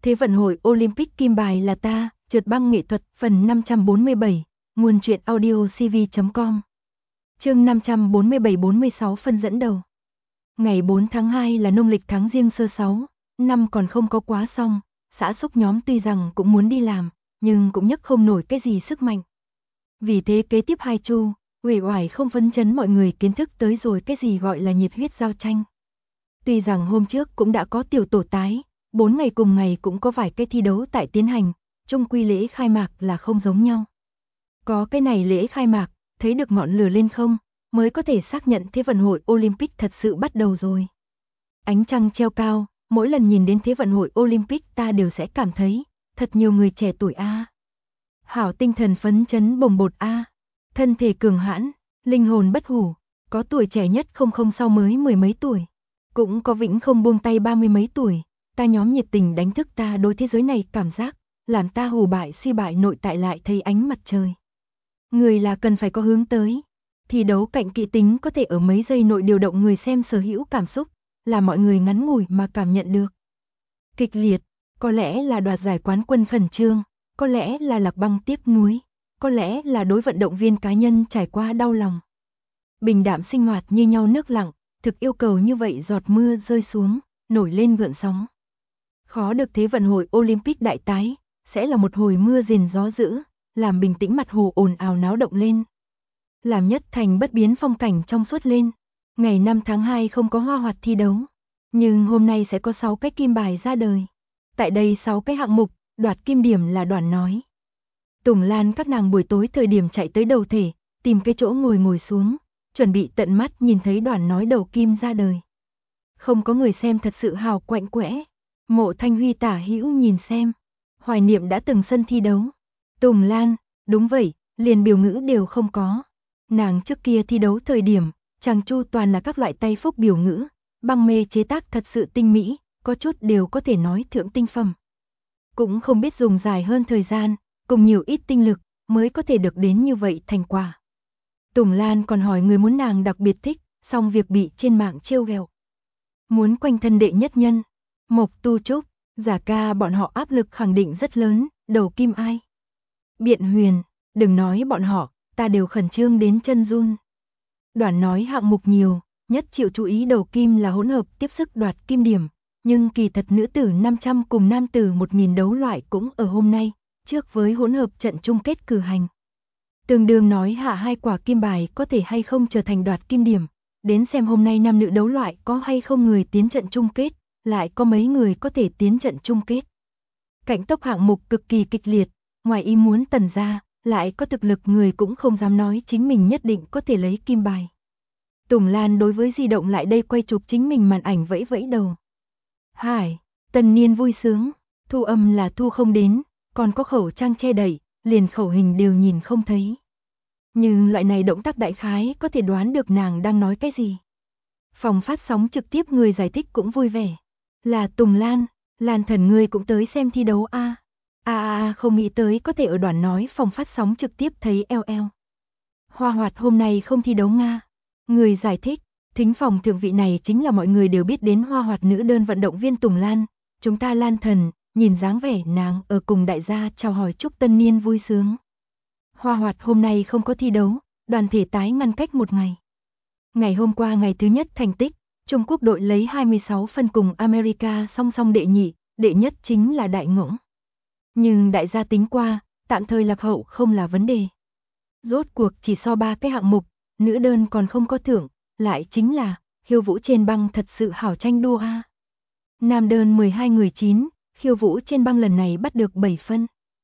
Thế vận hội Olympic kim bài là ta, trượt băng nghệ thuật, phần 547, nguồn truyện audio cv.com. Chương 547-46 phân dẫn đầu. Ngày 4 tháng 2 là nông lịch tháng Giêng sơ 6, năm còn không có quá xong, xã xúc nhóm tuy rằng cũng muốn đi làm, nhưng cũng nhấc không nổi cái gì sức mạnh. Vì thế kế tiếp 2 chu, uể oải không phấn chấn mọi người kiến thức tới rồi cái gì gọi là nhiệt huyết giao tranh. Tuy rằng hôm trước cũng đã có tiểu tổ tái, 4 ngày cùng ngày cũng có vài cái thi đấu tại tiến hành, chung quy lễ khai mạc là không giống nhau. Có cái này lễ khai mạc, thấy được ngọn lửa lên không, mới có thể xác nhận Thế vận hội Olympic thật sự bắt đầu rồi. Ánh trăng treo cao, mỗi lần nhìn đến Thế vận hội Olympic ta đều sẽ cảm thấy, thật nhiều người trẻ tuổi a. Hảo tinh thần phấn chấn bồng bột a, thân thể cường hãn, linh hồn bất hủ, có tuổi trẻ nhất không sau mới 10 mấy tuổi, cũng có vĩnh không buông tay 30 mấy tuổi, ta nhóm nhiệt tình đánh thức ta đối thế giới này cảm giác, làm ta hù bại suy bại nội tại lại thấy ánh mặt trời. Người là cần phải có hướng tới. Thi đấu cạnh kỵ tính có thể ở mấy giây nội điều động người xem sở hữu cảm xúc, là mọi người ngắn ngủi mà cảm nhận được. Kịch liệt, có lẽ là đoạt giải quán quân khẩn trương, có lẽ là lạc băng tiếc nuối, có lẽ là đối vận động viên cá nhân trải qua đau lòng. Bình đạm sinh hoạt như nhau nước lặng, thực yêu cầu như vậy giọt mưa rơi xuống, nổi lên gợn sóng. Khó được Thế vận hội Olympic đại tái, sẽ là một hồi mưa rền gió dữ, làm bình tĩnh mặt hồ ồn ào náo động lên. Làm nhất thành bất biến phong cảnh trong suốt lên. Ngày 5 tháng 2 không có hoa hoạt thi đấu, nhưng hôm nay sẽ có 6 cái kim bài ra đời. Tại đây 6 cái hạng mục, đoạt kim điểm là Đoàn nói. Tùng Lan các nàng buổi tối thời điểm chạy tới đầu thể, tìm cái chỗ ngồi xuống, chuẩn bị tận mắt nhìn thấy Đoàn nói đầu kim ra đời. Không có người xem thật sự hào quạnh quẽ. Mộ Thanh Huy tả hữu nhìn xem, hoài niệm đã từng sân thi đấu. Tùng Lan, đúng vậy, liền biểu ngữ đều không có. Nàng trước kia thi đấu thời điểm, chàng chu toàn là các loại tay phúc biểu ngữ, băng mê chế tác thật sự tinh mỹ, có chút đều có thể nói thượng tinh phẩm. Cũng không biết dùng dài hơn thời gian, cùng nhiều ít tinh lực, mới có thể được đến như vậy thành quả. Tùng Lan còn hỏi người muốn nàng đặc biệt thích, xong việc bị trên mạng trêu ghẹo. Muốn quanh thân đệ nhất nhân, Mộc Tu Trúc, Giả Ca bọn họ áp lực khẳng định rất lớn, đầu kim ai? Biện Huyền, đừng nói bọn họ, ta đều khẩn trương đến chân run. Đoàn nói hạng mục nhiều, nhất chịu chú ý đầu kim là hỗn hợp tiếp sức đoạt kim điểm, nhưng kỳ thật nữ tử 500 cùng nam tử 1000 đấu loại cũng ở hôm nay, trước với hỗn hợp trận chung kết cử hành. Tương đương nói hạ 2 quả kim bài có thể hay không trở thành đoạt kim điểm, đến xem hôm nay nam nữ đấu loại có hay không người tiến trận chung kết, lại có mấy người có thể tiến trận chung kết. Cạnh tốc hạng mục cực kỳ kịch liệt, ngoài ý muốn tần ra, lại có thực lực người cũng không dám nói chính mình nhất định có thể lấy kim bài. Tùng Lan đối với di động lại đây quay chụp chính mình màn ảnh vẫy vẫy đầu. Hải, Tần Niên vui sướng, thu âm là thu không đến, còn có khẩu trang che đậy, liền khẩu hình đều nhìn không thấy. Nhưng loại này động tác đại khái có thể đoán được nàng đang nói cái gì. Phòng phát sóng trực tiếp người giải thích cũng vui vẻ. Là Tùng Lan, Lan thần ngươi cũng tới xem thi đấu a. Không nghĩ tới có thể ở Đoàn nói phòng phát sóng trực tiếp thấy LL. Hoa hoạt hôm nay không thi đấu Nga. Người giải thích, thính phòng thượng vị này chính là mọi người đều biết đến hoa hoạt nữ đơn vận động viên Tùng Lan. Chúng ta Lan thần, nhìn dáng vẻ nàng ở cùng đại gia chào hỏi chúc tân niên vui sướng. Hoa hoạt hôm nay không có thi đấu, đoàn thể tái ngăn cách một ngày. Ngày hôm qua ngày thứ nhất thành tích, Trung Quốc đội lấy 26 phân cùng America song song đệ nhị, đệ nhất chính là Đại Ngỗng. Nhưng đại gia tính qua, tạm thời lạc hậu không là vấn đề. Rốt cuộc chỉ so 3 cái hạng mục, nữ đơn còn không có thưởng, lại chính là khiêu vũ trên băng thật sự hảo tranh đua a. Nam đơn 12 người 9, khiêu vũ trên băng lần này bắt được 7 phân.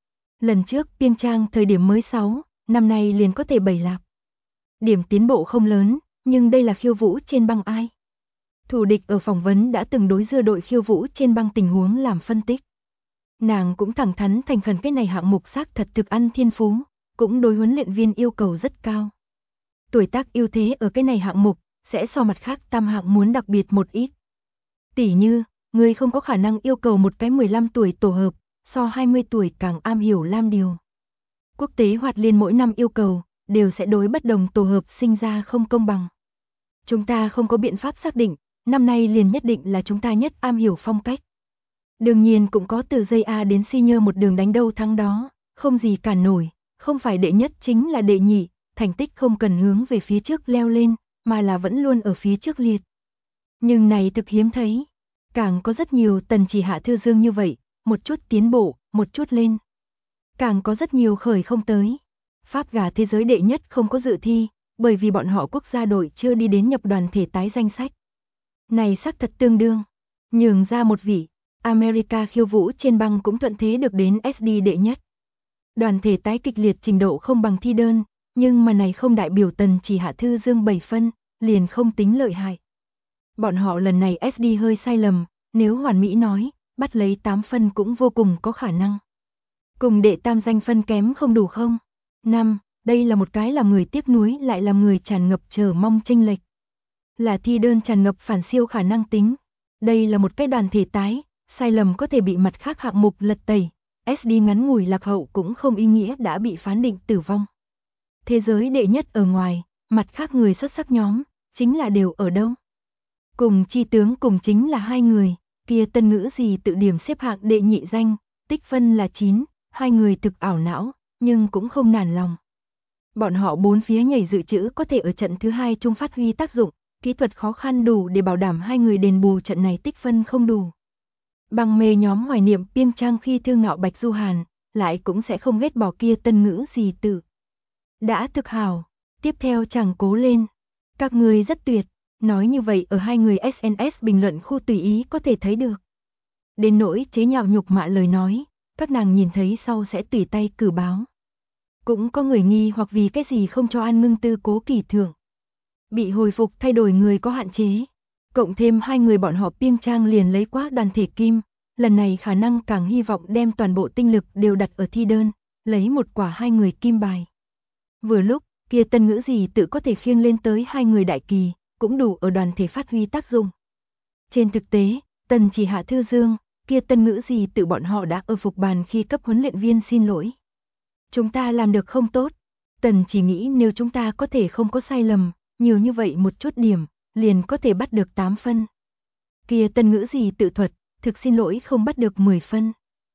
Lần trước Piêng Trang thời điểm mới 6, năm nay liền có thể 7 lạc. Điểm tiến bộ không lớn, nhưng đây là khiêu vũ trên băng ai? Thủ địch ở phỏng vấn đã từng đối dưa đội khiêu vũ trên băng tình huống làm phân tích. Nàng cũng thẳng thắn thành khẩn cái này hạng mục xác thật thực ăn thiên phú, cũng đối huấn luyện viên yêu cầu rất cao. Tuổi tác ưu thế ở cái này hạng mục, sẽ so mặt khác tam hạng muốn đặc biệt một ít. Tỉ như, người không có khả năng yêu cầu một cái 15 tuổi tổ hợp, so 20 tuổi càng am hiểu lam điều. Quốc tế hoạt liên mỗi năm yêu cầu, đều sẽ đối bất đồng tổ hợp sinh ra không công bằng. Chúng ta không có biện pháp xác định, năm nay liền nhất định là chúng ta nhất am hiểu phong cách. Đương nhiên cũng có từ dây A đến senior một đường đánh đâu thắng đó, không gì cản nổi, không phải đệ nhất chính là đệ nhị, thành tích không cần hướng về phía trước leo lên, mà là vẫn luôn ở phía trước liệt. Nhưng này thực hiếm thấy, càng có rất nhiều Tần Chỉ Hạ Thư Dương như vậy, một chút tiến bộ, một chút lên. Càng có rất nhiều khởi không tới. Pháp gà thế giới đệ nhất không có dự thi, bởi vì bọn họ quốc gia đội chưa đi đến nhập đoàn thể tái danh sách. Này xác thật tương đương, nhường ra một vị, America khiêu vũ trên băng cũng thuận thế được đến SD đệ nhất. Đoàn thể tái kịch liệt trình độ không bằng thi đơn, nhưng mà này không đại biểu Tần Chỉ Hạ Thư Dương 7 phân, liền không tính lợi hại. Bọn họ lần này SD hơi sai lầm, nếu hoàn mỹ nói, bắt lấy 8 phân cũng vô cùng có khả năng. Cùng đệ tam danh phân kém không đủ không? 5, đây là một cái làm người tiếc nuối lại làm người tràn ngập chờ mong chênh lệch. Là thi đơn tràn ngập phản siêu khả năng tính. Đây là một cái đoàn thể tái, sai lầm có thể bị mặt khác hạng mục lật tẩy. SD ngắn ngủi lạc hậu cũng không ý nghĩa đã bị phán định tử vong. Thế giới đệ nhất ở ngoài, mặt khác người xuất sắc nhóm, chính là đều ở đâu? Cùng chi tướng cùng chính là hai người, kia Tân Ngữ gì tự điểm xếp hạng đệ nhị danh, tích phân là 9, hai người thực ảo não, nhưng cũng không nản lòng. Bọn họ bốn phía nhảy dự trữ có thể ở trận thứ hai chung phát huy tác dụng, kỹ thuật khó khăn đủ để bảo đảm hai người đền bù trận này tích phân không đủ. Bằng mê nhóm hoài niệm Piêng Trang khi thương ngạo Bạch Du Hàn, lại cũng sẽ không ghét bỏ kia Tân Ngữ gì tự. Đã thực hảo, tiếp theo chàng cố lên. Các người rất tuyệt, nói như vậy ở hai người SNS bình luận khu tùy ý có thể thấy được. Đến nỗi chế nhạo nhục mạ lời nói, các nàng nhìn thấy sau sẽ tùy tay cử báo. Cũng có người nghi hoặc vì cái gì không cho An Ngưng Tư Cố Kỳ thưởng. Bị hồi phục thay đổi người có hạn chế. Cộng thêm hai người bọn họ Piêng Trang liền lấy quá đoàn thể kim, lần này khả năng càng hy vọng đem toàn bộ tinh lực đều đặt ở thi đơn, lấy một quả hai người kim bài. Vừa lúc, kia Tân Ngữ gì tự có thể khiêng lên tới hai người đại kỳ, cũng đủ ở đoàn thể phát huy tác dụng. Trên thực tế, Tần Chỉ Hạ Thư Dương, kia Tân Ngữ gì tự bọn họ đã ở phục bàn khi cấp huấn luyện viên xin lỗi. Chúng ta làm được không tốt. Tần chỉ nghĩ nếu chúng ta có thể không có sai lầm, nhiều như vậy một chút điểm, liền có thể bắt được 8 phân. Kia Tân Ngữ gì tự thuật, thực xin lỗi không bắt được 10 phân.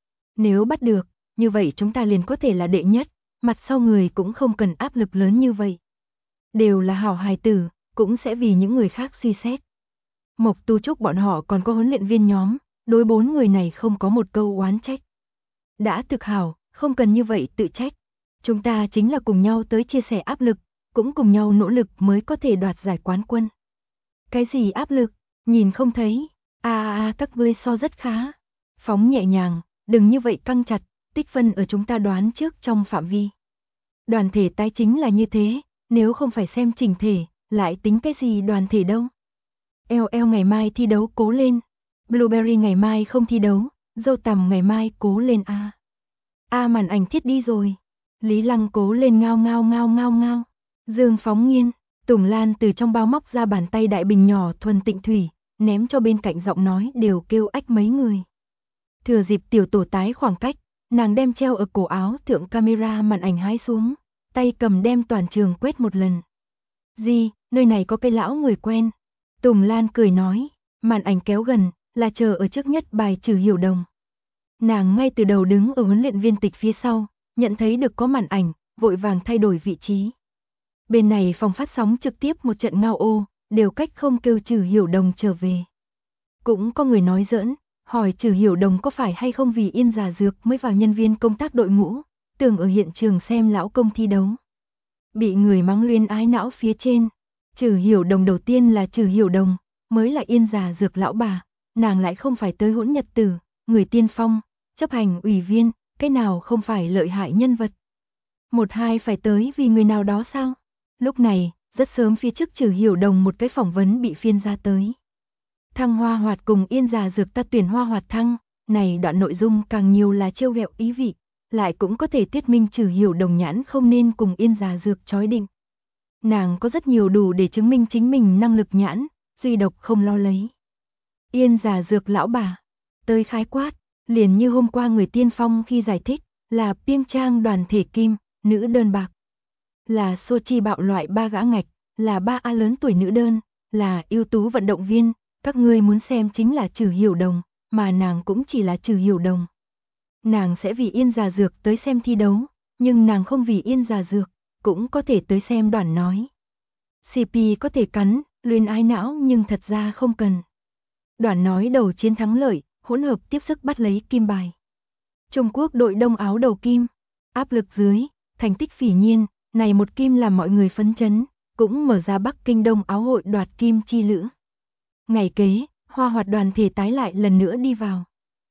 Nếu bắt được, như vậy chúng ta liền có thể là đệ nhất, mặt sau người cũng không cần áp lực lớn như vậy. Đều là hảo hài tử, cũng sẽ vì những người khác suy xét. Mộc Tu Trúc bọn họ còn có huấn luyện viên nhóm, đối 4 người này không có một câu oán trách. Đã thực hảo, không cần như vậy tự trách. Chúng ta chính là cùng nhau tới chia sẻ áp lực, cũng cùng nhau nỗ lực mới có thể đoạt giải quán quân. Cái gì áp lực, nhìn không thấy, các ngươi so rất khá. Phóng nhẹ nhàng, đừng như vậy căng chặt, tích phân ở chúng ta đoán trước trong phạm vi. Đoàn thể tái chính là như thế, nếu không phải xem chỉnh thể, lại tính cái gì đoàn thể đâu. LL ngày mai thi đấu cố lên, Blueberry ngày mai không thi đấu, Dâu Tằm ngày mai cố lên a. Màn ảnh thiết đi rồi. Lý Lăng cố lên ngao ngao ngao ngao ngao. Dương Phóng Nghiên, Tùng Lan từ trong bao móc ra bàn tay đại bình nhỏ thuần tịnh thủy, ném cho bên cạnh giọng nói đều kêu ách mấy người. Thừa dịp tiểu tổ tái khoảng cách, nàng đem treo ở cổ áo thượng camera màn ảnh hái xuống, tay cầm đem toàn trường quét một lần. Gì, nơi này có cái lão người quen. Tùng Lan cười nói, màn ảnh kéo gần, là chờ ở trước nhất bài Trừ Hiểu Đồng. Nàng ngay từ đầu đứng ở huấn luyện viên tịch phía sau, nhận thấy được có màn ảnh, vội vàng thay đổi vị trí. Bên này phòng phát sóng trực tiếp một trận ngao ô, đều cách không kêu Trừ Hiểu Đồng trở về. Cũng có người nói giỡn, hỏi Trừ Hiểu Đồng có phải hay không vì Yên Giả Dược mới vào nhân viên công tác đội ngũ, tưởng ở hiện trường xem lão công thi đấu. Bị người mắng luyên ái não phía trên. Trừ Hiểu Đồng đầu tiên là Trừ Hiểu Đồng, mới là Yên Giả Dược lão bà, nàng lại không phải tới hỗn nhật tử, người tiên phong, chấp hành ủy viên, cái nào không phải lợi hại nhân vật. Một hai phải tới vì người nào đó sao? Lúc này, rất sớm phía trước Trừ Hiểu Đồng một cái phỏng vấn bị phiên ra tới. Thăng Hoa Hoạt cùng Yên Giả Dược ta tuyển Hoa Hoạt thăng, này đoạn nội dung càng nhiều là trêu ghẹo ý vị, lại cũng có thể thuyết minh Trừ Hiểu Đồng nhãn không nên cùng Yên Giả Dược chói định. Nàng có rất nhiều đủ để chứng minh chính mình năng lực nhãn, duy độc không lo lấy. Yên Giả Dược lão bà, tới khái quát, liền như hôm qua người tiên phong khi giải thích, là Piêng Trang đoàn thể kim, nữ đơn bạc. Là Sochi bạo loại 3 gã ngạch, là 3A lớn tuổi nữ đơn, là ưu tú vận động viên, các ngươi muốn xem chính là Trừ Hiểu Đồng, mà nàng cũng chỉ là Trừ Hiểu Đồng. Nàng sẽ vì Yên Già Dược tới xem thi đấu, nhưng nàng không vì Yên Già Dược, cũng có thể tới xem Đoản Nói. CP có thể cắn, luyến ái não nhưng thật ra không cần. Đoản Nói đầu chiến thắng lợi, hỗn hợp tiếp sức bắt lấy kim bài. Trung Quốc đội đông áo đầu kim, áp lực dưới, thành tích phỉ nhiên, này một kim làm mọi người phấn chấn, cũng mở ra Bắc Kinh đông áo hội đoạt kim chi lữ. Ngày kế, hoa hoạt đoàn thể tái lại lần nữa đi vào.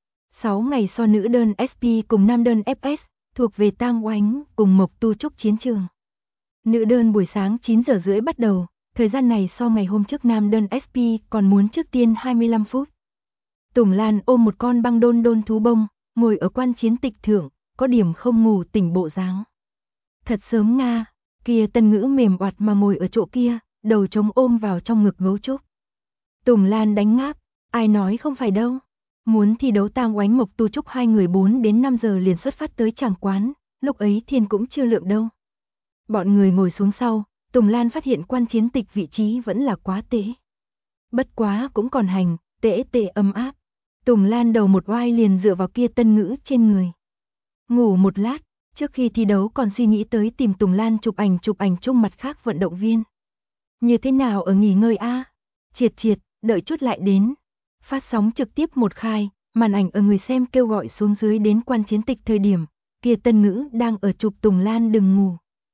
6 ngày so nữ đơn SP cùng nam đơn FS, thuộc về Tang Oánh cùng Mộc Tu Trúc chiến trường. Nữ đơn buổi sáng 9 giờ rưỡi bắt đầu, thời gian này so ngày hôm trước nam đơn SP còn muốn trước tiên 25 phút. Tùng Lan ôm một con băng đôn đôn thú bông, ngồi ở quan chiến tịch thượng, có điểm không ngủ tỉnh bộ dáng. Thật sớm Nga, kia Tân Ngữ mềm oặt mà ngồi ở chỗ kia, đầu trống ôm vào trong ngực Gấu Trúc. Tùng Lan đánh ngáp, ai nói không phải đâu. Muốn thi đấu Tang Oánh Mộc Tu Trúc hai người 4 đến 5 giờ liền xuất phát tới tràng quán, lúc ấy thiên cũng chưa lượng đâu. Bọn người ngồi xuống sau, Tùng Lan phát hiện quan chiến tịch vị trí vẫn là quá tệ. Bất quá cũng còn hành, tệ ấm áp. Tùng Lan đầu một oai liền dựa vào kia Tân Ngữ trên người. Ngủ một lát, trước khi thi đấu còn suy nghĩ tới tìm Tùng Lan chụp ảnh chung mặt khác vận động viên. Như thế nào ở nghỉ ngơi a? Triệt, đợi chút lại đến. Phát sóng trực tiếp một khai, màn ảnh ở người xem kêu gọi xuống dưới đến quan chiến tịch thời điểm, kia Tân Ngữ đang ở chụp Tùng Lan đừng ngủ.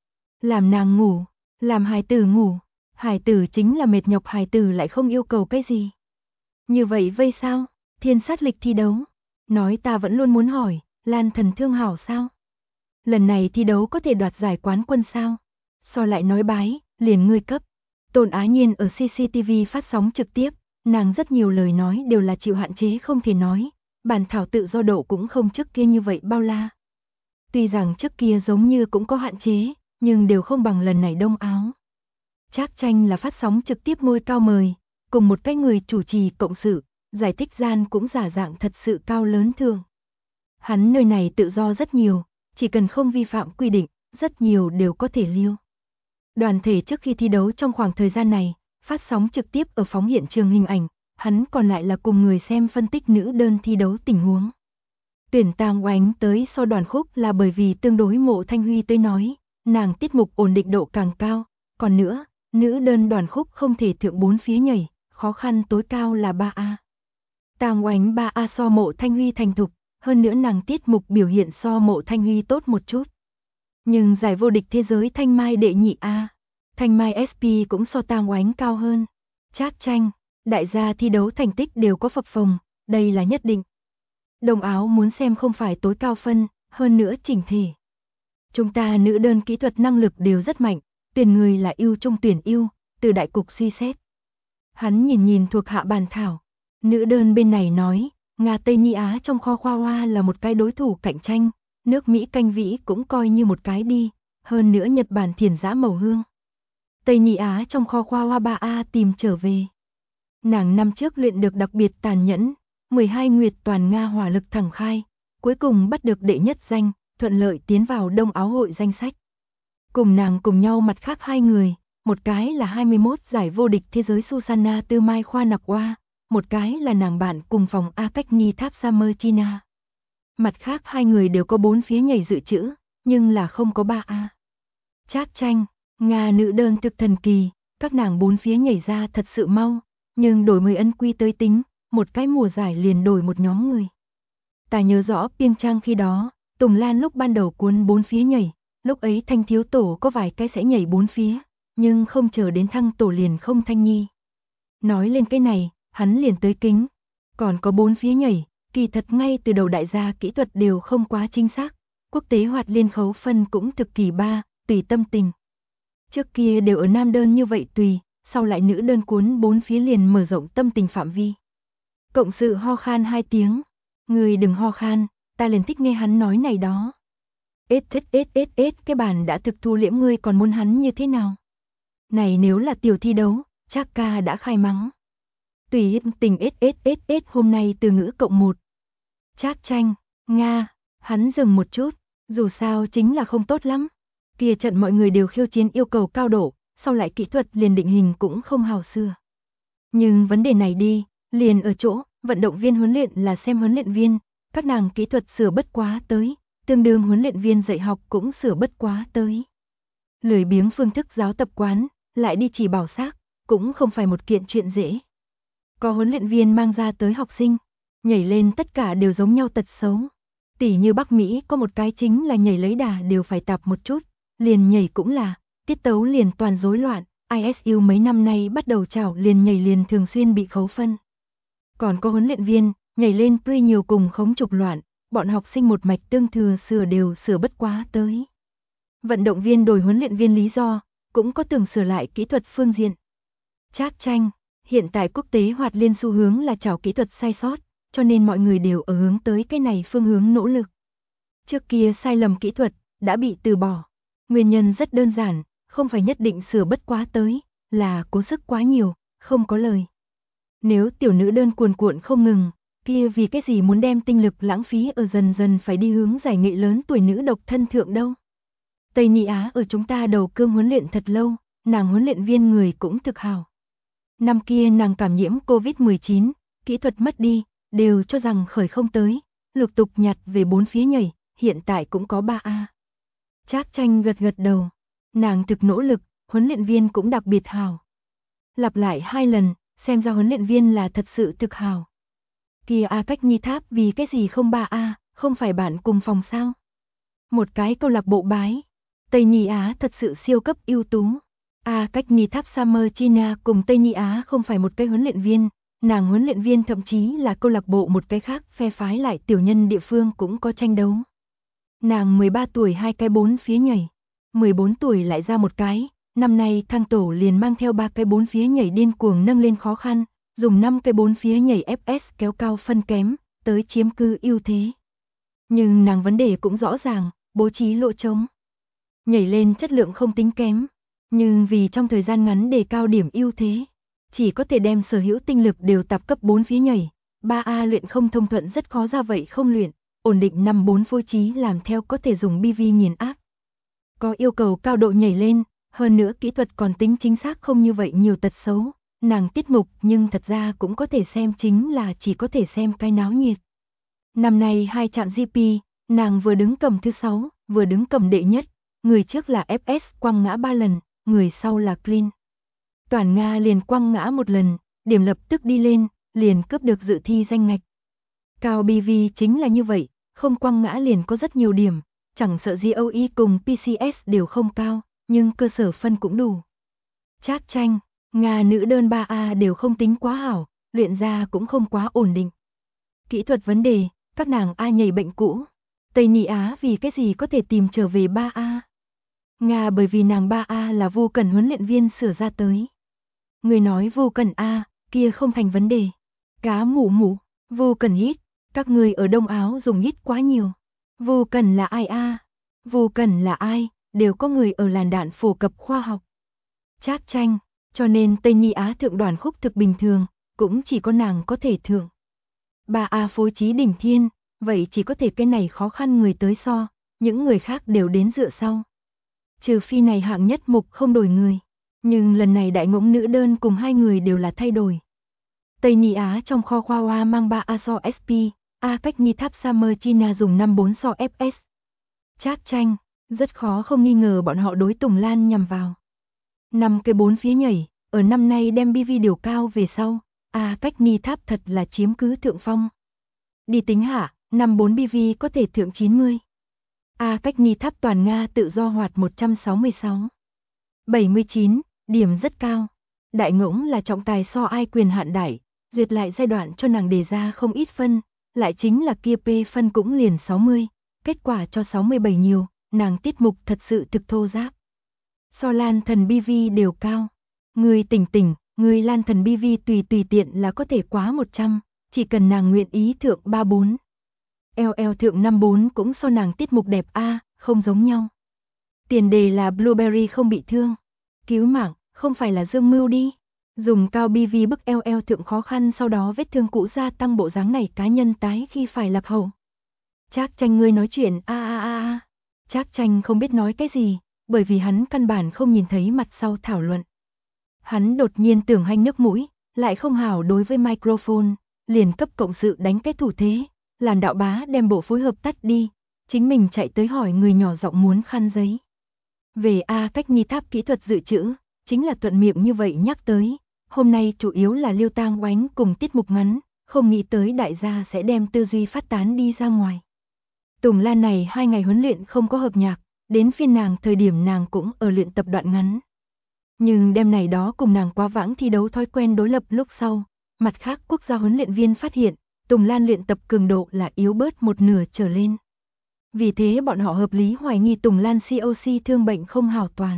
Làm nàng ngủ, làm hài tử ngủ, hài tử chính là mệt nhọc, hài tử lại không yêu cầu cái gì. Như vậy vây sao? Thiên sát lịch thi đấu. Nói ta vẫn luôn muốn hỏi, Lan thần thương hảo sao? Lần này thi đấu có thể đoạt giải quán quân sao? So lại nói bái, liền ngươi cấp. Tôn Á Nhiên ở CCTV phát sóng trực tiếp, nàng rất nhiều lời nói đều là chịu hạn chế không thể nói, bản thảo tự do độ cũng không trước kia như vậy bao la. Tuy rằng trước kia giống như cũng có hạn chế, nhưng đều không bằng lần này đông áo. Trác Tranh là phát sóng trực tiếp ngôi cao mời, cùng một cái người chủ trì cộng sự, giải thích gian cũng giả dạng thật sự cao lớn thường. Hắn nơi này tự do rất nhiều, chỉ cần không vi phạm quy định, rất nhiều đều có thể lưu. Đoàn thể trước khi thi đấu trong khoảng thời gian này, phát sóng trực tiếp ở phóng hiện trường hình ảnh, hắn còn lại là cùng người xem phân tích nữ đơn thi đấu tình huống. Tuyển Tang Oánh tới so đoàn khúc là bởi vì tương đối Mộ Thanh Huy tới nói, nàng tiết mục ổn định độ càng cao, còn nữa, nữ đơn đoàn khúc không thể thượng 4 phía nhảy, khó khăn tối cao là 3A. Tang Oánh 3A so Mộ Thanh Huy thành thục, hơn nữa nàng tiết mục biểu hiện so Mộ Thanh Huy tốt một chút. Nhưng giải vô địch thế giới Thanh Mai đệ nhị A, Thanh Mai SP cũng so Tang Oánh cao hơn. Trác Tranh, đại gia thi đấu thành tích đều có phập phồng, đây là nhất định. Đồng áo muốn xem không phải tối cao phân, hơn nữa chỉnh thể. Chúng ta nữ đơn kỹ thuật năng lực đều rất mạnh, tuyển người là ưu trung tuyển ưu, từ đại cục suy xét. Hắn nhìn thuộc hạ bàn thảo, nữ đơn bên này nói, Nga Tây Ni Á trong kho khoa hoa là một cái đối thủ cạnh tranh, nước Mỹ canh vĩ cũng coi như một cái đi, hơn nữa Nhật Bản thiền giã màu hương. Tây Ni Á trong kho khoa hoa 3A tìm trở về. Nàng năm trước luyện được đặc biệt tàn nhẫn, 12 nguyệt toàn Nga hỏa lực thẳng khai, cuối cùng bắt được đệ nhất danh, thuận lợi tiến vào đông áo hội danh sách. Cùng nàng cùng nhau mặt khác hai người, một cái là 21 giải vô địch thế giới Susanna Tư Mai Khoa Nặc Oa, một cái là nàng bạn cùng phòng A Cách Ni Tháp Summer China. Mặt khác hai người đều có 4 phía nhảy dự trữ, nhưng là không có 3A. Trác Tranh, Nga nữ đơn thực thần kỳ, các nàng 4 phía nhảy ra thật sự mau, nhưng đổi 10 ân quy tới tính, một cái mùa giải liền đổi một nhóm người. Ta nhớ rõ Piêng Trang khi đó, Tùng Lan lúc ban đầu cuốn 4 phía nhảy, lúc ấy Thanh thiếu tổ có vài cái sẽ nhảy 4 phía, nhưng không chờ đến thăng tổ liền không Thanh Nhi. Nói lên cái này, hắn liền tới kính, còn có 4 phía nhảy, kỳ thật ngay từ đầu đại gia kỹ thuật đều không quá chính xác, quốc tế hoạt liên khấu phân cũng thực kỳ 3, tùy tâm tình. Trước kia đều ở nam đơn như vậy tùy, sau lại nữ đơn cuốn 4 phía liền mở rộng tâm tình phạm vi. Cộng sự ho khan 2 tiếng, người đừng ho khan, ta liền thích nghe hắn nói này đó. Cái bàn đã thực thu liễm ngươi còn muốn hắn như thế nào? Này nếu là tiểu thi đấu, chắc ca đã khai mắng. Tùy tình hôm nay từ ngữ cộng 1. Trác Tranh, Nga, hắn dừng một chút, dù sao chính là không tốt lắm. Kia trận mọi người đều khiêu chiến yêu cầu cao độ, sau lại kỹ thuật liền định hình cũng không hào xưa. Nhưng vấn đề này đi, liền ở chỗ, vận động viên huấn luyện là xem huấn luyện viên, các nàng kỹ thuật sửa bất quá tới, tương đương huấn luyện viên dạy học cũng sửa bất quá tới. Lười biếng phương thức giáo tập quán, lại đi chỉ bảo xác, cũng không phải một kiện chuyện dễ. Có huấn luyện viên mang ra tới học sinh, nhảy lên tất cả đều giống nhau tật xấu. Tỉ như Bắc Mỹ có một cái chính là nhảy lấy đà đều phải tập một chút, liền nhảy cũng là, tiết tấu liền toàn rối loạn, ISU mấy năm nay bắt đầu chảo liền nhảy liền thường xuyên bị khấu phân. Còn có huấn luyện viên, nhảy lên pre nhiều cùng khống trục loạn, bọn học sinh một mạch tương thừa sửa đều sửa bất quá tới. Vận động viên đổi huấn luyện viên lý do, cũng có tưởng sửa lại kỹ thuật phương diện. Trác Tranh, hiện tại quốc tế hoạt liên xu hướng là chảo kỹ thuật sai sót, cho nên mọi người đều ở hướng tới cái này phương hướng nỗ lực. Trước kia sai lầm kỹ thuật, đã bị từ bỏ. Nguyên nhân rất đơn giản, không phải nhất định sửa bất quá tới, là cố sức quá nhiều, không có lời. Nếu tiểu nữ đơn cuồn cuộn không ngừng, kia vì cái gì muốn đem tinh lực lãng phí ở dần dần phải đi hướng giải nghệ lớn tuổi nữ độc thân thượng đâu. Tây Ni Á ở chúng ta đầu cương huấn luyện thật lâu, nàng huấn luyện viên người cũng thực hào. Năm kia nàng cảm nhiễm Covid-19, kỹ thuật mất đi, đều cho rằng khởi không tới, lục tục nhặt về 4 phía nhảy, hiện tại cũng có 3A. Trác Tranh gật gật đầu, nàng thực nỗ lực, huấn luyện viên cũng đặc biệt hào. Lặp lại 2 lần, xem ra huấn luyện viên là thật sự thực hào. Kia A Cách Ni Tháp vì cái gì không 3A, không phải bạn cùng phòng sao? Một cái câu lạc bộ bái. Tây Ni Á thật sự siêu cấp ưu tú. A Cách Ni Tháp Summer China cùng Tây Ni Á không phải một cái huấn luyện viên, nàng huấn luyện viên thậm chí là câu lạc bộ một cái khác phe phái lại tiểu nhân địa phương cũng có tranh đấu. Nàng 13 tuổi 2 cái 4 phía nhảy, 14 tuổi lại ra một cái, năm nay thăng tổ liền mang theo 3 cái 4 phía nhảy điên cuồng nâng lên khó khăn, dùng 5 cái 4 phía nhảy FS kéo cao phân kém, tới chiếm cư ưu thế. Nhưng nàng vấn đề cũng rõ ràng, bố trí lỗ trống. Nhảy lên chất lượng không tính kém, nhưng vì trong thời gian ngắn đề cao điểm ưu thế, chỉ có thể đem sở hữu tinh lực đều tập cấp 4 phía nhảy, 3A luyện không thông thuận rất khó ra vậy không luyện, ổn định 5-4 phối trí làm theo có thể dùng BV nghiền áp. Có yêu cầu cao độ nhảy lên, hơn nữa kỹ thuật còn tính chính xác không như vậy nhiều tật xấu, nàng tiết mục nhưng thật ra cũng có thể xem chính là chỉ có thể xem cái náo nhiệt. Năm nay 2 chạm GP, nàng vừa đứng cầm thứ 6, vừa đứng cầm đệ nhất, người trước là FS quăng ngã 3 lần, người sau là Clean. Toàn Nga liền quăng ngã 1 lần, điểm lập tức đi lên, liền cướp được dự thi danh ngạch. Cao BV chính là như vậy, không quăng ngã liền có rất nhiều điểm, chẳng sợ GOE cùng PCS đều không cao, nhưng cơ sở phân cũng đủ. Trác Tranh, Nga nữ đơn 3A đều không tính quá hảo, luyện ra cũng không quá ổn định. Kỹ thuật vấn đề, các nàng A nhảy bệnh cũ. Tây Ni Á vì cái gì có thể tìm trở về 3A? Nga bởi vì nàng 3A là Vu Cẩn huấn luyện viên sửa ra tới. Người nói Vu Cẩn A, kia không thành vấn đề. Cá mủ mủ, Vu Cẩn hít, các người ở Đông Áo dùng hít quá nhiều. Vu Cẩn là ai a? Vu Cẩn là ai? Đều có người ở làn đạn phổ cập khoa học. Trác Tranh, cho nên Tây Ni Á thượng đoàn khúc thực bình thường, cũng chỉ có nàng có thể thượng. 3A phối trí đỉnh thiên, vậy chỉ có thể cái này khó khăn người tới so, những người khác đều đến dựa sau. Trừ phi này hạng nhất mục không đổi người, nhưng lần này đại ngỗng nữ đơn cùng 2 người đều là thay đổi. Tây Ni Á trong kho khoa hoa mang 3A so SP, A Cách Ni Tháp Summer China dùng 54 so FS. Trác Tranh, rất khó không nghi ngờ bọn họ đối Tùng Lan nhằm vào. 5 cái 4 phía nhảy, ở năm nay đem BV điều cao về sau, A Cách Ni Tháp thật là chiếm cứ thượng phong. Đi tính hạ, 54 BV có thể thượng 90. A Cách Ni Tháp toàn Nga tự do hoạt 166. 79, điểm rất cao. Đại ngỗng là trọng tài so ai quyền hạn đại, duyệt lại giai đoạn cho nàng đề ra không ít phân, lại chính là kia P phân cũng liền 60, kết quả cho 67 nhiều, nàng tiết mục thật sự thực thô giáp. So Lan Thần BV đều cao. Người tỉnh, người Lan Thần BV tùy tiện là có thể quá 100, chỉ cần nàng nguyện ý thượng 34. LL thượng 54 cũng so nàng tiết mục đẹp A, không giống nhau. Tiền đề là Blueberry không bị thương. Cứu mạng, không phải là dương mưu đi. Dùng cao BV bức LL thượng khó khăn sau đó vết thương cũ gia tăng bộ dáng này cá nhân tái khi phải lạc hậu. Trác Tranh ngươi nói chuyện a. Trác Tranh không biết nói cái gì, bởi vì hắn căn bản không nhìn thấy mặt sau thảo luận. Hắn đột nhiên tưởng hanh nước mũi, lại không hảo đối với microphone, liền cấp cộng sự đánh cái thủ thế, Làn Đạo Bá đem bộ phối hợp tắt đi, chính mình chạy tới hỏi người nhỏ giọng muốn khăn giấy. Về cách ni tháp kỹ thuật dự trữ, chính là thuận miệng như vậy nhắc tới, hôm nay chủ yếu là Liêu Tang Oánh cùng tiết mục ngắn, không nghĩ tới đại gia sẽ đem tư duy phát tán đi ra ngoài. Tùng Lan này 2 ngày huấn luyện không có hợp nhạc, đến phiên nàng thời điểm nàng cũng ở luyện tập đoạn ngắn. Nhưng đêm này đó cùng nàng quá vãng thi đấu thói quen đối lập lúc sau, mặt khác quốc gia huấn luyện viên phát hiện, Tùng Lan luyện tập cường độ là yếu bớt một nửa trở lên. Vì thế bọn họ hợp lý hoài nghi Tùng Lan COC thương bệnh không hảo toàn.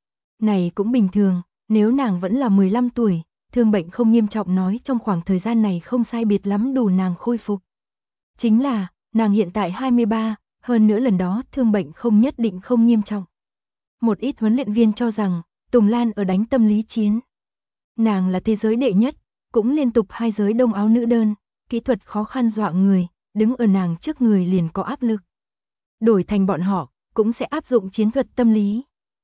Này cũng bình thường, nếu nàng vẫn là 15 tuổi, thương bệnh không nghiêm trọng nói trong khoảng thời gian này không sai biệt lắm đủ nàng khôi phục. Chính là, nàng hiện tại 23, hơn nữa lần đó thương bệnh không nhất định không nghiêm trọng. Một ít huấn luyện viên cho rằng, Tùng Lan ở đánh tâm lý chiến. Nàng là thế giới đệ nhất, cũng liên tục 2 giới đông áo nữ đơn, kỹ thuật khó khăn dọa người, đứng ở nàng trước người liền có áp lực. Đổi thành bọn họ, cũng sẽ áp dụng chiến thuật tâm lý.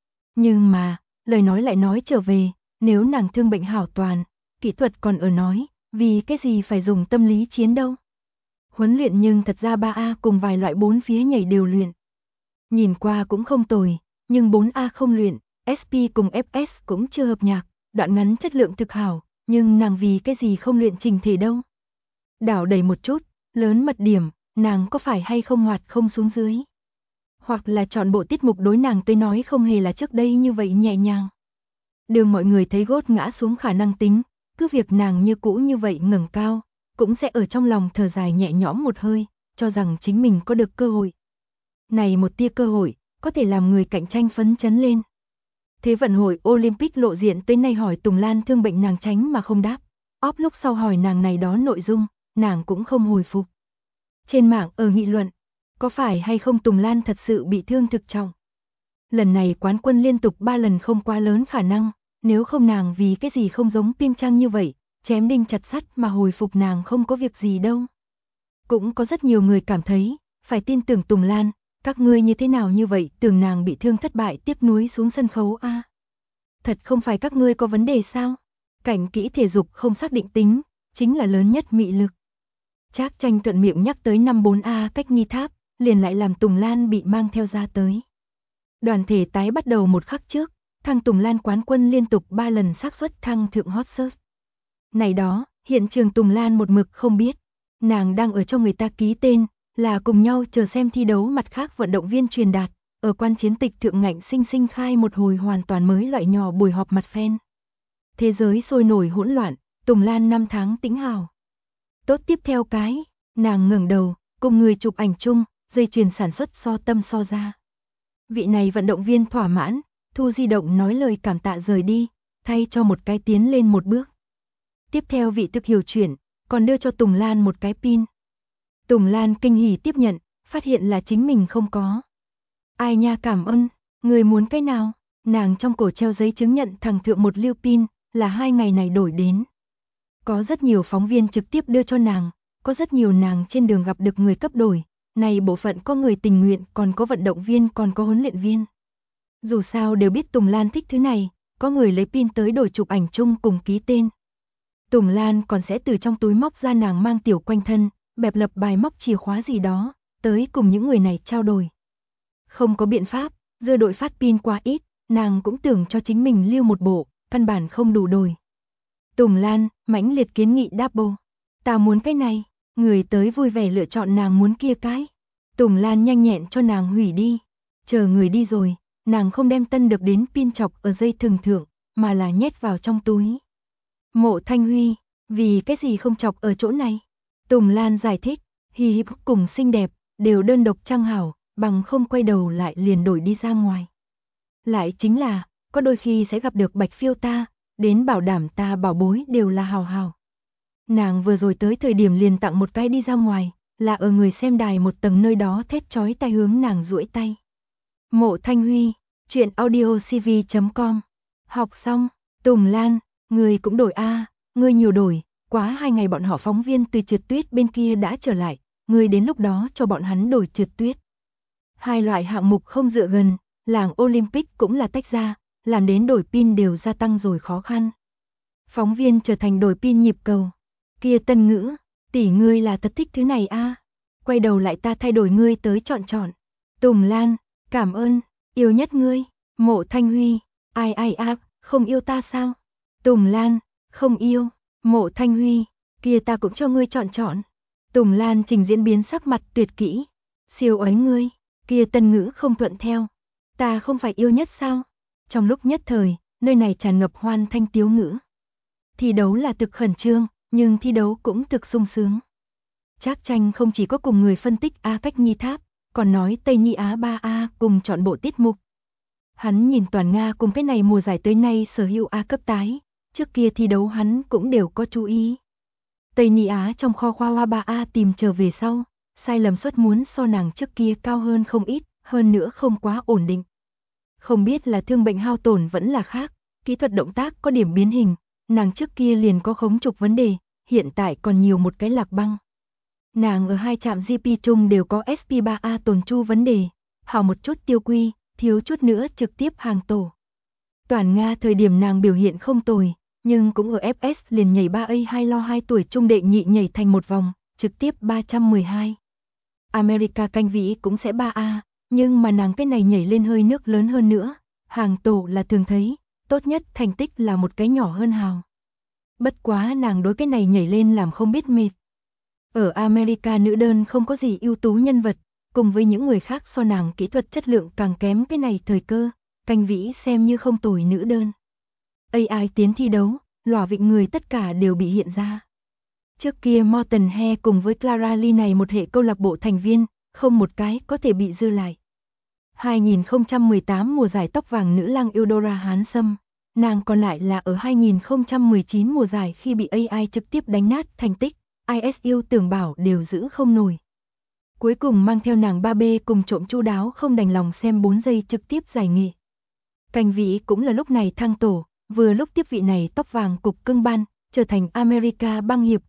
Nhưng mà, lời nói lại nói trở về, nếu nàng thương bệnh hảo toàn, kỹ thuật còn ở nói, vì cái gì phải dùng tâm lý chiến đâu. Huấn luyện nhưng thật ra 3A cùng vài loại 4 phía nhảy đều luyện. Nhìn qua cũng không tồi, nhưng 4A không luyện, SP cùng FS cũng chưa hợp nhạc, đoạn ngắn chất lượng thực hảo, nhưng nàng vì cái gì không luyện trình thể đâu. Đảo đầy một chút, lớn mật điểm, nàng có phải hay không hoạt không xuống dưới. Hoặc là chọn bộ tiết mục đối nàng tới nói không hề là trước đây như vậy nhẹ nhàng. Đường mọi người thấy gốt ngã xuống khả năng tính, cứ việc nàng như cũ như vậy ngẩng cao, cũng sẽ ở trong lòng thở dài nhẹ nhõm một hơi, cho rằng chính mình có được cơ hội. Này một tia cơ hội, có thể làm người cạnh tranh phấn chấn lên. Thế vận hội Olympic lộ diện tới nay hỏi Tùng Lan thương bệnh nàng tránh mà không đáp. Óp lúc sau hỏi nàng này đó nội dung, nàng cũng không hồi phục. Trên mạng ở nghị luận, có phải hay không Tùng Lan thật sự bị thương thực trọng. Lần này quán quân liên tục 3 lần không quá lớn khả năng, nếu không nàng vì cái gì không giống Piêng Trang như vậy, chém đinh chặt sắt mà hồi phục nàng không có việc gì đâu. Cũng có rất nhiều người cảm thấy, phải tin tưởng Tùng Lan, các ngươi như thế nào như vậy tưởng nàng bị thương thất bại tiếc nuối xuống sân khấu a. Thật không phải các ngươi có vấn đề sao? Cảnh kỹ thể dục không xác định tính, chính là lớn nhất mị lực. Trác Tranh thuận miệng nhắc tới 54A cách nghi tháp, liền lại làm Tùng Lan bị mang theo ra tới. Đoàn thể tái bắt đầu một khắc trước, thăng Tùng Lan quán quân liên tục 3 lần xác suất thăng thượng hot search. Này đó, hiện trường Tùng Lan một mực không biết, nàng đang ở cho người ta ký tên, là cùng nhau chờ xem thi đấu mặt khác vận động viên truyền đạt, ở quan chiến tịch thượng ngạnh sinh sinh khai một hồi hoàn toàn mới loại nhỏ buổi họp mặt fan. Thế giới sôi nổi hỗn loạn, Tùng Lan 5 tháng tĩnh hào. Tốt tiếp theo cái, nàng ngẩng đầu, cùng người chụp ảnh chung, dây chuyền sản xuất so tâm so ra. Vị này vận động viên thỏa mãn, thu di động nói lời cảm tạ rời đi, thay cho một cái tiến lên một bước. Tiếp theo vị thực hiểu chuyện, còn đưa cho Tùng Lan một cái pin. Tùng Lan kinh hỉ tiếp nhận, phát hiện là chính mình không có. Ai nha cảm ơn, người muốn cái nào? Nàng trong cổ treo giấy chứng nhận thẳng thượng một lưu pin, là 2 ngày này đổi đến. Có rất nhiều phóng viên trực tiếp đưa cho nàng, có rất nhiều nàng trên đường gặp được người cấp đổi, này bộ phận có người tình nguyện, còn có vận động viên, còn có huấn luyện viên. Dù sao đều biết Tùng Lan thích thứ này, có người lấy pin tới đổi chụp ảnh chung cùng ký tên. Tùng Lan còn sẽ từ trong túi móc ra nàng mang tiểu quanh thân, bẹp lập bài móc chìa khóa gì đó, tới cùng những người này trao đổi. Không có biện pháp, dư đội phát pin quá ít, nàng cũng tưởng cho chính mình lưu một bộ, căn bản không đủ đổi. Tùng Lan, mãnh liệt kiến nghị double. Ta muốn cái này, người tới vui vẻ lựa chọn nàng muốn kia cái. Tùng Lan nhanh nhẹn cho nàng hủy đi. Chờ người đi rồi, nàng không đem tân được đến pin chọc ở dây thừng thượng, mà là nhét vào trong túi. Mộ Thanh Huy, vì cái gì không chọc ở chỗ này? Tùng Lan giải thích, hi hi cùng xinh đẹp, đều đơn độc trang hảo, bằng không quay đầu lại liền đổi đi ra ngoài. Lại chính là, có đôi khi sẽ gặp được Bạch Phiêu ta, đến bảo đảm ta bảo bối đều là hào hào. Nàng vừa rồi tới thời điểm liền tặng một cái đi ra ngoài, là ở người xem đài một tầng nơi đó thét chói tai hướng nàng duỗi tay. Mộ Thanh Huy, chuyện audiocv.com. Học xong, Tùng Lan, người cũng đổi a, người nhiều đổi, quá 2 ngày bọn họ phóng viên từ trượt tuyết bên kia đã trở lại, người đến lúc đó cho bọn hắn đổi trượt tuyết. 2 loại hạng mục không dựa gần, làng Olympic cũng là tách ra, làm đến đổi pin đều gia tăng rồi khó khăn. Phóng viên trở thành đổi pin nhịp cầu. Kia Tân Ngữ, Tỷ ngươi là thật thích thứ này a. Quay đầu lại ta thay đổi ngươi tới chọn chọn. Tùng Lan, cảm ơn, yêu nhất ngươi. Mộ Thanh Huy, ai ai a, không yêu ta sao? Tùng Lan, không yêu. Mộ Thanh Huy, kia ta cũng cho ngươi chọn chọn. Tùng Lan trình diễn biến sắc mặt tuyệt kỹ. Siêu ấy ngươi, kia Tân Ngữ không thuận theo. Ta không phải yêu nhất sao? Trong lúc nhất thời, nơi này tràn ngập hoan thanh tiếu ngữ. Thi đấu là thực khẩn trương, nhưng thi đấu cũng thực sung sướng. Trác Tranh không chỉ có cùng người phân tích A Cách Nhi Tháp, còn nói Tây Nhi Á 3A cùng chọn bộ tiết mục. Hắn nhìn toàn Nga cùng cái này mùa giải tới nay sở hữu A cấp tái, trước kia thi đấu hắn cũng đều có chú ý. Tây Nhi Á trong kho khoa hoa 3A tìm trở về sau, sai lầm suất muốn so nàng trước kia cao hơn không ít, hơn nữa không quá ổn định. Không biết là thương bệnh hao tổn vẫn là khác, kỹ thuật động tác có điểm biến hình, nàng trước kia liền có khống trục vấn đề, hiện tại còn nhiều một cái lạc băng. Nàng ở 2 trạm GP chung đều có SP3A tồn chu vấn đề, hào một chút tiêu quy, thiếu chút nữa trực tiếp hàng tổ. Toàn Nga thời điểm nàng biểu hiện không tồi, nhưng cũng ở FS liền nhảy 3A2 lo 2 tuổi trung đệ nhị nhảy thành một vòng, trực tiếp 312. America canh vĩ cũng sẽ 3A, nhưng mà nàng cái này nhảy lên hơi nước lớn hơn nữa, hàng tổ là thường thấy, tốt nhất thành tích là một cái nhỏ hơn hào. Bất quá nàng đối cái này nhảy lên làm không biết mệt. Ở America nữ đơn không có gì ưu tú nhân vật, cùng với những người khác so nàng kỹ thuật chất lượng càng kém cái này thời cơ, canh vĩ xem như không tồi nữ đơn. AI tiến thi đấu, lòa vịnh người tất cả đều bị hiện ra. Trước kia Morton He cùng với Clara Lee này một hệ câu lạc bộ thành viên, không một cái có thể bị dư lại. 2018 mùa giải tóc vàng nữ lang Eudora Hán Sâm, nàng còn lại là ở 2019 mùa giải khi bị AI trực tiếp đánh nát thành tích, ISU tưởng bảo đều giữ không nổi. Cuối cùng mang theo nàng 3B cùng trộm chu đáo không đành lòng xem 4 giây trực tiếp giải nghị. Canh vĩ cũng là lúc này thăng tổ, vừa lúc tiếp vị này tóc vàng cục cưng ban, trở thành America băng hiệp,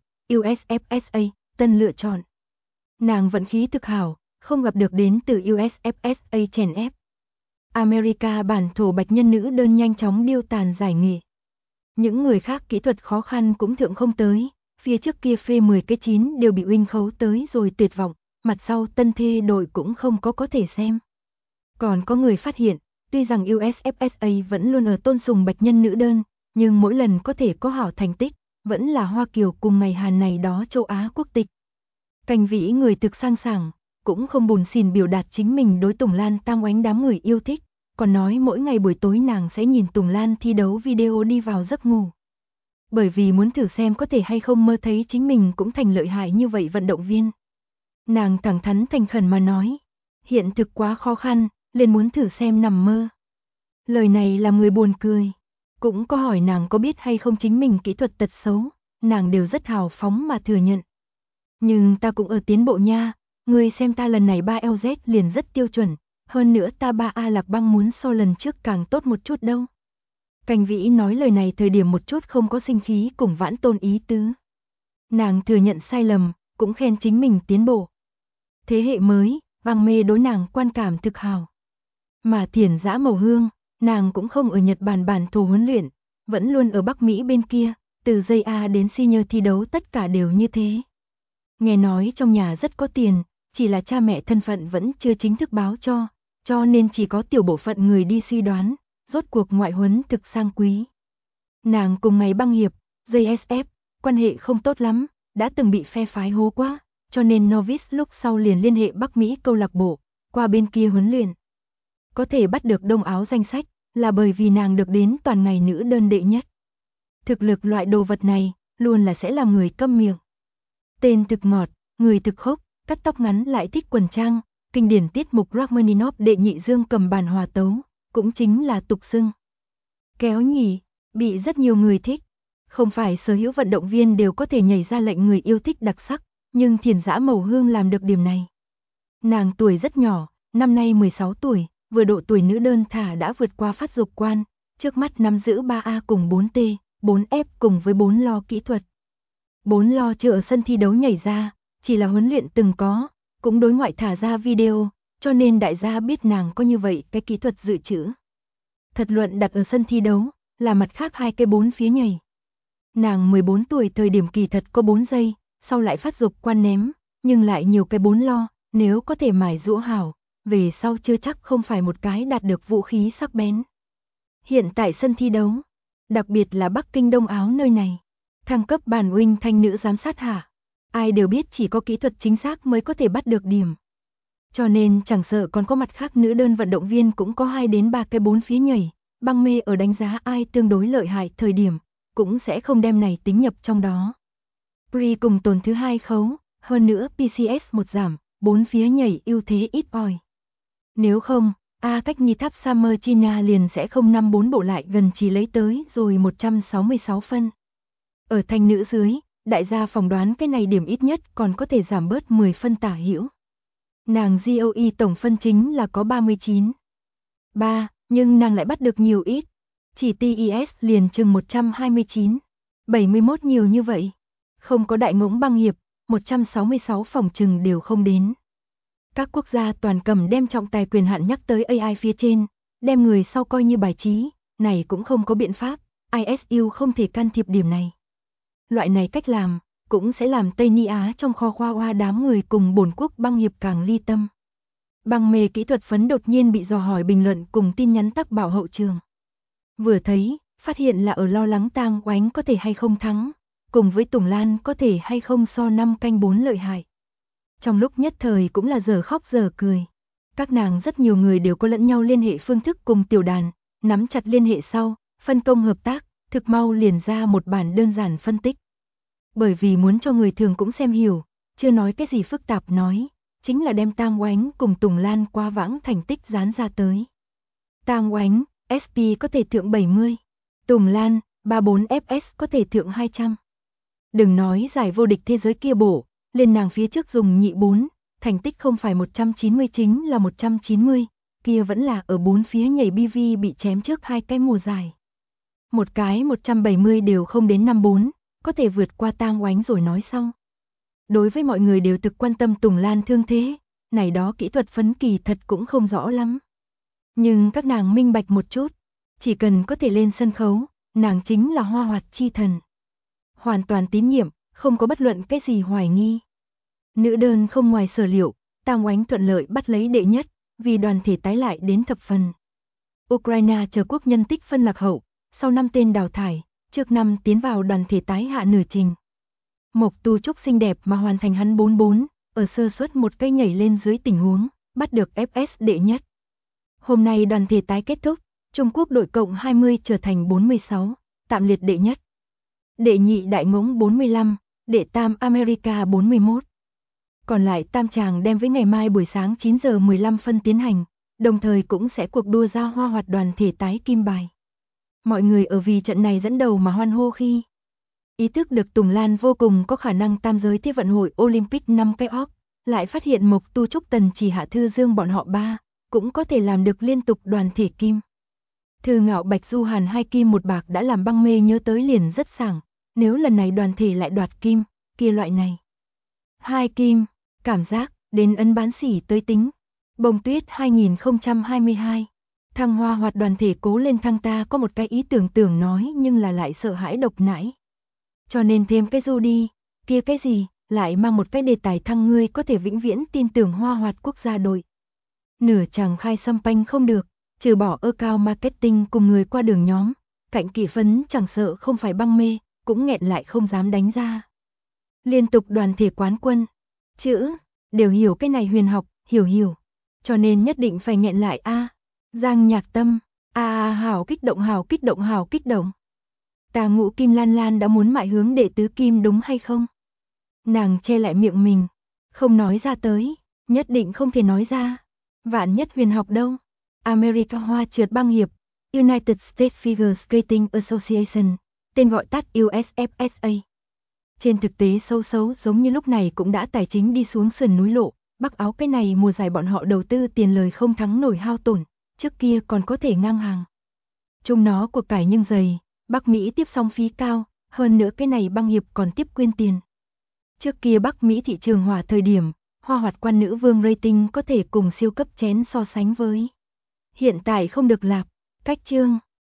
USFSA, tân lựa chọn. Nàng vận khí thực hảo, không gặp được đến từ USFSA chèn ép. America bản thổ bạch nhân nữ đơn nhanh chóng điêu tàn giải nghị. Những người khác kỹ thuật khó khăn cũng thượng không tới, phía trước kia phê 10 cái 9 đều bị Win khấu tới rồi tuyệt vọng, mặt sau tân thê đội cũng không có thể xem. Còn có người phát hiện, tuy rằng USFSA vẫn luôn ở tôn sùng bạch nhân nữ đơn, nhưng mỗi lần có thể có hảo thành tích, vẫn là Hoa Kiều cùng ngày Hàn này đó châu Á quốc tịch. Canh vĩ người thực sang sảng, cũng không buồn xỉn biểu đạt chính mình đối Tùng Lan tam oánh đám người yêu thích, còn nói mỗi ngày buổi tối nàng sẽ nhìn Tùng Lan thi đấu video đi vào giấc ngủ. Bởi vì muốn thử xem có thể hay không mơ thấy chính mình cũng thành lợi hại như vậy vận động viên. Nàng thẳng thắn thành khẩn mà nói, hiện thực quá khó khăn, liền muốn thử xem nằm mơ. Lời này làm người buồn cười. Cũng có hỏi nàng có biết hay không chính mình kỹ thuật tật xấu, nàng đều rất hào phóng mà thừa nhận. Nhưng ta cũng ở tiến bộ nha, ngươi xem ta lần này 3LZ liền rất tiêu chuẩn, hơn nữa ta 3A lạc băng muốn so lần trước càng tốt một chút đâu. Canh vĩ nói lời này thời điểm một chút không có sinh khí cùng vãn tôn ý tứ. Nàng thừa nhận sai lầm, cũng khen chính mình tiến bộ. Thế hệ mới, Vang Mê đối nàng quan cảm thực hào. Mà Thiển Dã Màu Hương, nàng cũng không ở Nhật Bản bản thổ huấn luyện, vẫn luôn ở Bắc Mỹ bên kia, từ giây A đến senior thi đấu tất cả đều như thế. Nghe nói trong nhà rất có tiền, chỉ là cha mẹ thân phận vẫn chưa chính thức báo cho nên chỉ có tiểu bộ phận người đi suy đoán, rốt cuộc ngoại huấn thực sang quý. Nàng cùng ngày băng hiệp, JSF, quan hệ không tốt lắm, đã từng bị phe phái hố quá, cho nên Novice lúc sau liền liên hệ Bắc Mỹ câu lạc bộ, qua bên kia huấn luyện. Có thể bắt được đông áo danh sách, là bởi vì nàng được đến toàn ngày nữ đơn đệ nhất. Thực lực loại đồ vật này, luôn là sẽ làm người câm miệng. Tên thực ngọt, người thực khốc, cắt tóc ngắn lại thích quần trang, kinh điển tiết mục Rachmaninoff đệ nhị dương cầm bàn hòa tấu, cũng chính là tục xưng. Kéo nhỉ, bị rất nhiều người thích. Không phải sở hữu vận động viên đều có thể nhảy ra lệnh người yêu thích đặc sắc, nhưng Thiển Dã Màu Hương làm được điểm này. Nàng tuổi rất nhỏ, năm nay 16 tuổi, vừa độ tuổi nữ đơn thả đã vượt qua phát dục quan, trước mắt nắm giữ 3A cùng 4T, 4F cùng với 4 lo kỹ thuật. 4 lo chưa ở sân thi đấu nhảy ra, chỉ là huấn luyện từng có, cũng đối ngoại thả ra video, cho nên đại gia biết nàng có như vậy cái kỹ thuật dự trữ. Thật luận đặt ở sân thi đấu, là mặt khác hai cái 4 phía nhảy. Nàng 14 tuổi thời điểm kỳ thật có 4 giây, sau lại phát dục quan ném, nhưng lại nhiều cái 4 lo, nếu có thể mài giũa hảo, về sau chưa chắc không phải một cái đạt được vũ khí sắc bén. Hiện tại sân thi đấu, đặc biệt là Bắc Kinh Đông Áo nơi này, thăng cấp bản huynh thanh nữ giám sát hạ, ai đều biết chỉ có kỹ thuật chính xác mới có thể bắt được điểm. Cho nên chẳng sợ còn có mặt khác nữ đơn vận động viên cũng có 2 đến 3 cái 4 phía nhảy, băng mê ở đánh giá ai tương đối lợi hại thời điểm, cũng sẽ không đem này tính nhập trong đó. Pri cùng tồn thứ 2 khấu, hơn nữa PCS 1 giảm, 4 phía nhảy ưu thế ít ỏi. Nếu không, cách nhi tháp Summer China liền sẽ không 5-4 bộ lại gần chỉ lấy tới rồi 166 phân. Ở thanh nữ dưới, đại gia phỏng đoán cái này điểm ít nhất còn có thể giảm bớt 10 phân tả hữu. Nàng GOE tổng phân chính là có 39. 3, nhưng nàng lại bắt được nhiều ít. Chỉ TES liền chừng 129. 71 nhiều như vậy. Không có đại ngỗng băng hiệp, 166 phòng chừng đều không đến. Các quốc gia toàn cầm đem trọng tài quyền hạn nhắc tới AI phía trên, đem người sau coi như bài trí, này cũng không có biện pháp, ISU không thể can thiệp điểm này. Loại này cách làm, cũng sẽ làm Tây Ni Á trong kho khoa hoa đám người cùng bổn quốc băng hiệp càng ly tâm. Băng mê kỹ thuật phấn đột nhiên bị dò hỏi bình luận cùng tin nhắn tắc bảo hậu trường. Vừa thấy, phát hiện là ở lo lắng Tang Oánh có thể hay không thắng, cùng với Tùng Lan có thể hay không so 5 canh 4 lợi hại. Trong lúc nhất thời cũng là giờ khóc giờ cười. Các nàng rất nhiều người đều có lẫn nhau liên hệ phương thức cùng tiểu đàn, nắm chặt liên hệ sau, phân công hợp tác, thực mau liền ra một bản đơn giản phân tích. Bởi vì muốn cho người thường cũng xem hiểu, chưa nói cái gì phức tạp nói, chính là đem Tang Oánh cùng Tùng Lan qua vãng thành tích dán ra tới. Tang Oánh, SP có thể thượng 70, Tùng Lan, 34 FS có thể thượng 200. Đừng nói giải vô địch thế giới kia bổ, lên nàng phía trước dùng nhị 4, thành tích không phải 190 chính là 190, kia vẫn là ở 4 phía nhảy BV bị chém trước 2 cái mùa giải. Một cái 170 đều không đến 54, có thể vượt qua Tang Oánh rồi nói sau. Đối với mọi người đều thực quan tâm Tùng Lan thương thế, này đó kỹ thuật phấn kỳ thật cũng không rõ lắm. Nhưng các nàng minh bạch một chút, chỉ cần có thể lên sân khấu, nàng chính là hoa hoạt chi thần. Hoàn toàn tín nhiệm, không có bất luận cái gì hoài nghi. Nữ đơn không ngoài sở liệu, Tang Oánh thuận lợi bắt lấy đệ nhất, vì đoàn thể tái lại đến thập phần. Ukraine chờ quốc nhân tích phân lạc hậu, sau 5 tên đào thải, trước năm tiến vào đoàn thể tái hạ nửa trình. Mộc Tu Trúc xinh đẹp mà hoàn thành hắn 44, ở sơ suất một cây nhảy lên dưới tình huống, bắt được FS đệ nhất. Hôm nay đoàn thể tái kết thúc, Trung Quốc đội cộng 20 trở thành 46, tạm liệt đệ nhất. Đệ nhị đại ngỗng 45, đệ tam America 41. Còn lại tam chàng đem với ngày mai buổi sáng 9 giờ 15 phân tiến hành, đồng thời cũng sẽ cuộc đua ra hoa hoạt đoàn thể tái kim bài. Mọi người ở vì trận này dẫn đầu mà hoan hô khi ý thức được Tùng Lan vô cùng có khả năng tam giới thế vận hội Olympic 5 cái óc, lại phát hiện Mộc Tu Trúc Tần Chỉ Hạ Thư Dương bọn họ 3, cũng có thể làm được liên tục đoàn thể kim. Thư Ngạo Bạch Du Hàn 2 kim 1 bạc đã làm băng mê nhớ tới liền rất sảng, nếu lần này đoàn thể lại đoạt kim, kia loại này. 2 kim, cảm giác, đến ấn bán sỉ tới tính. Bông tuyết 2022. Thăng hoa hoạt đoàn thể cố lên thăng ta có một cái ý tưởng nói nhưng là lại sợ hãi độc nãi. Cho nên thêm cái du đi, kia cái gì, lại mang một cái đề tài thăng ngươi có thể vĩnh viễn tin tưởng hoa hoạt quốc gia đội. Nửa chàng khai xăm panh không được, trừ bỏ cao marketing cùng người qua đường nhóm, cạnh kỷ phấn chẳng sợ không phải băng mê, cũng nghẹn lại không dám đánh ra. Liên tục đoàn thể quán quân, chữ, đều hiểu cái này huyền học, hiểu. Cho nên nhất định phải nghẹn lại Giang Nhạc Tâm, hảo kích động. Tà Ngũ Kim Lan Lan đã muốn mại hướng đệ tứ kim đúng hay không? Nàng che lại miệng mình, không nói ra tới, nhất định không thể nói ra. Vạn nhất huyền học đâu? America Hoa trượt băng hiệp, United States Figure Skating Association, tên gọi tắt USFSA. Trên thực tế sâu giống như lúc này cũng đã tài chính đi xuống sườn núi lộ, Bắc Áo cái này mùa giải bọn họ đầu tư tiền lời không thắng nổi hao tổn, trước kia còn có thể ngang hàng. Chung nó cuộc cải nhưng dày, Bắc Mỹ tiếp xong phí cao, hơn nữa cái này băng hiệp còn tiếp quyên tiền. Trước kia Bắc Mỹ thị trường hỏa thời điểm, hoa hoạt quan nữ vương rating có thể cùng siêu cấp chén so sánh với. Hiện tại không được lạp, cách chương.